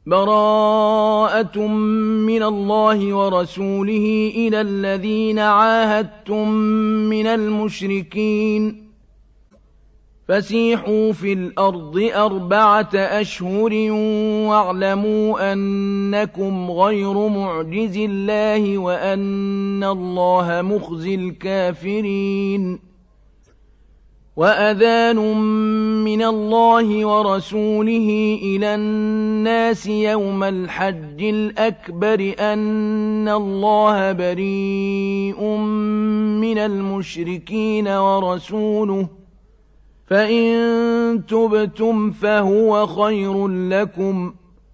براءة من الله ورسوله إلى الذين عاهدتم من المشركين فسيحوا في الأرض 4 أشهر واعلموا أنكم غير معجز الله وأن الله مخزي الكافرين وأذان من الله ورسوله إلى الناس يوم الحج الأكبر أن الله بريء من المشركين ورسوله فإن تبتم فهو خير لكم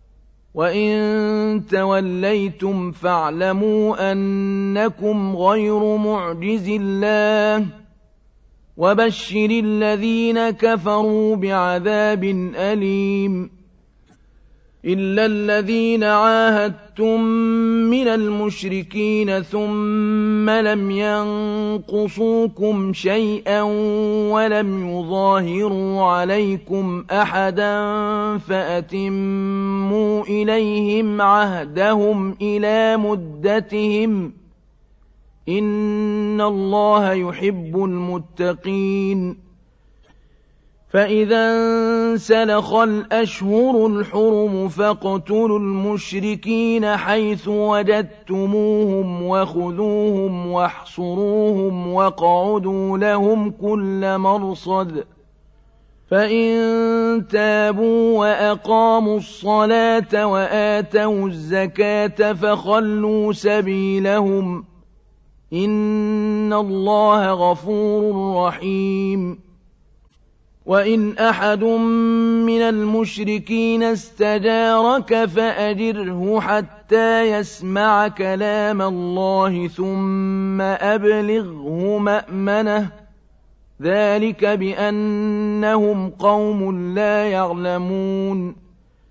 وإن توليتم فاعلموا أنكم غير معجز الله وبشر الذين كفروا بعذاب أليم إلا الذين عاهدتم من المشركين ثم لم ينقصوكم شيئا ولم يظاهروا عليكم أحدا فأتموا إليهم عهدهم إلى مدتهم إن الله يحب المتقين فإذا انسلخ الأشهر الحرم فاقتلوا المشركين حيث وجدتموهم وخذوهم واحصروهم واقعدوا لهم كل مرصد فإن تابوا وأقاموا الصلاة وآتوا الزكاة فخلوا سبيلهم إن الله غفور رحيم وإن أحد من المشركين استجارك فأجره حتى يسمع كلام الله ثم أبلغه مأمنه ذلك بأنهم قوم لا يعلمون